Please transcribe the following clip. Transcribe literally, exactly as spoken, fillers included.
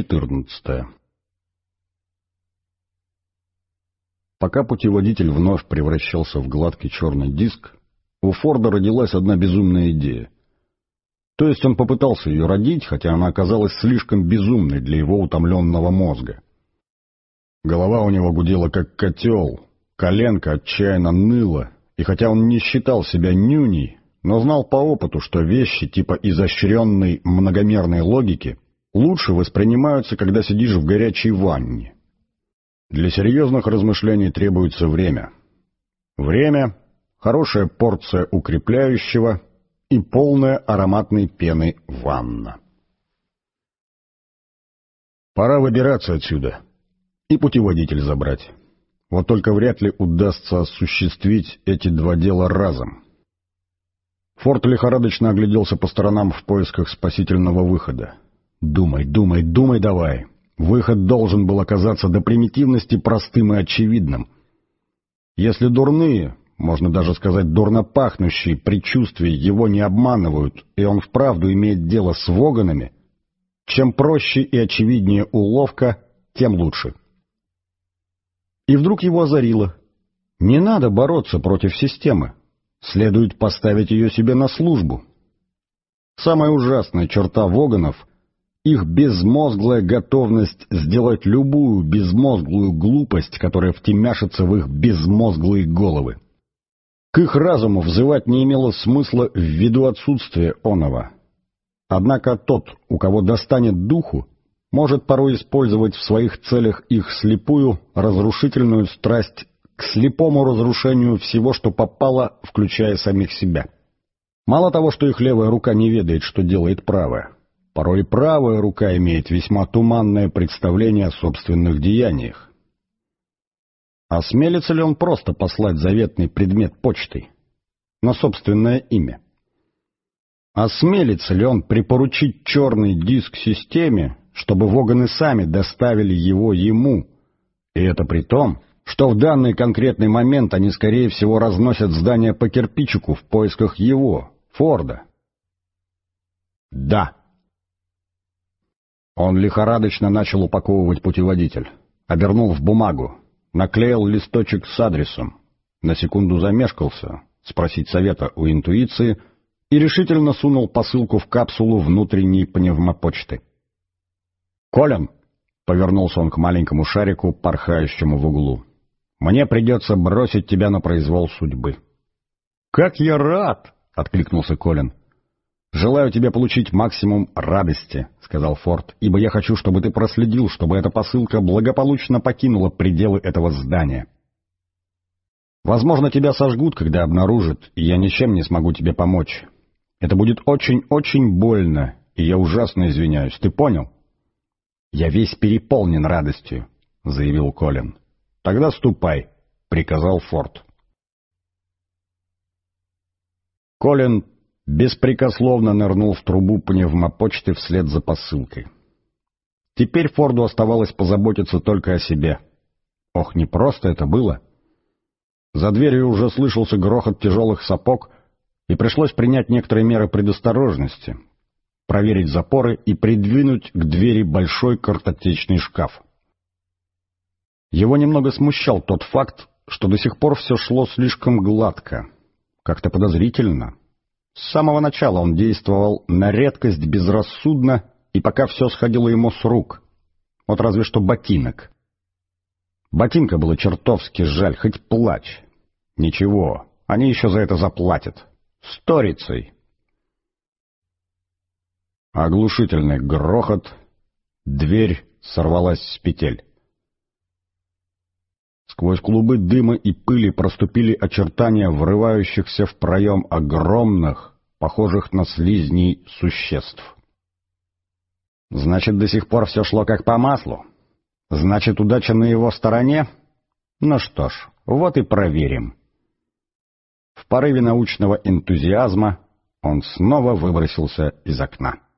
четырнадцатая. Пока путеводитель вновь превращался в гладкий черный диск, у Форда родилась одна безумная идея. То есть он попытался ее родить, хотя она оказалась слишком безумной для его утомленного мозга. Голова у него гудела как котел, коленка отчаянно ныла, и хотя он не считал себя нюней, но знал по опыту, что вещи типа изощренной многомерной логики лучше воспринимаются, когда сидишь в горячей ванне. Для серьезных размышлений требуется время. Время, хорошая порция укрепляющего и полная ароматной пены ванна. Пора выбираться отсюда и путеводитель забрать. Вот только вряд ли удастся осуществить эти два дела разом. Форд лихорадочно огляделся по сторонам в поисках спасительного выхода. «Думай, думай, думай давай!» Выход должен был оказаться до примитивности простым и очевидным. Если дурные, можно даже сказать дурно пахнущие предчувствия его не обманывают, и он вправду имеет дело с воганами, чем проще и очевиднее уловка, тем лучше. И вдруг его озарило. Не надо бороться против системы. Следует поставить ее себе на службу. Самая ужасная черта воганов — их безмозглая готовность сделать любую безмозглую глупость, которая втемяшится в их безмозглые головы. К их разуму взывать не имело смысла ввиду отсутствия оного. Однако тот, у кого достанет духу, может порой использовать в своих целях их слепую, разрушительную страсть к слепому разрушению всего, что попало, включая самих себя. Мало того, что их левая рука не ведает, что делает правая, порой и правая рука имеет весьма туманное представление о собственных деяниях. Осмелится ли он просто послать заветный предмет почтой на собственное имя? Осмелится ли он припоручить черный диск системе, чтобы воганы сами доставили его ему, и это при том, что в данный конкретный момент они, скорее всего, разносят здание по кирпичику в поисках его, Форда? Да. Он лихорадочно начал упаковывать путеводитель, обернул в бумагу, наклеил листочек с адресом, на секунду замешкался, спросить совета у интуиции, и решительно сунул посылку в капсулу внутренней пневмопочты. «Колин!» — повернулся он к маленькому шарику, порхающему в углу. «Мне придется бросить тебя на произвол судьбы». «Как я рад!» — откликнулся Колин. «Желаю тебе получить максимум радости», — сказал Форд, «ибо я хочу, чтобы ты проследил, чтобы эта посылка благополучно покинула пределы этого здания. Возможно, тебя сожгут, когда обнаружат, и я ничем не смогу тебе помочь. Это будет очень-очень больно, и я ужасно извиняюсь. Ты понял?» «Я весь переполнен радостью», — заявил Колин. «Тогда ступай», — приказал Форд. Колин беспрекословно нырнул в трубу пневмопочты вслед за посылкой. Теперь Форду оставалось позаботиться только о себе. Ох, не просто это было. За дверью уже слышался грохот тяжелых сапог, и пришлось принять некоторые меры предосторожности, проверить запоры и придвинуть к двери большой картотечный шкаф. Его немного смущал тот факт, что до сих пор все шло слишком гладко, как-то подозрительно. С самого начала он действовал на редкость безрассудно, и пока все сходило ему с рук. Вот разве что ботинок. Ботинка было чертовски жаль, хоть плачь. Ничего, они еще за это заплатят. Сторицей. Оглушительный грохот. Дверь сорвалась с петель. Сквозь клубы дыма и пыли проступили очертания врывающихся в проем огромных, похожих на слизней, существ. Значит, до сих пор все шло как по маслу. Значит, удача на его стороне? Ну что ж, вот и проверим. В порыве научного энтузиазма он снова выбросился из окна.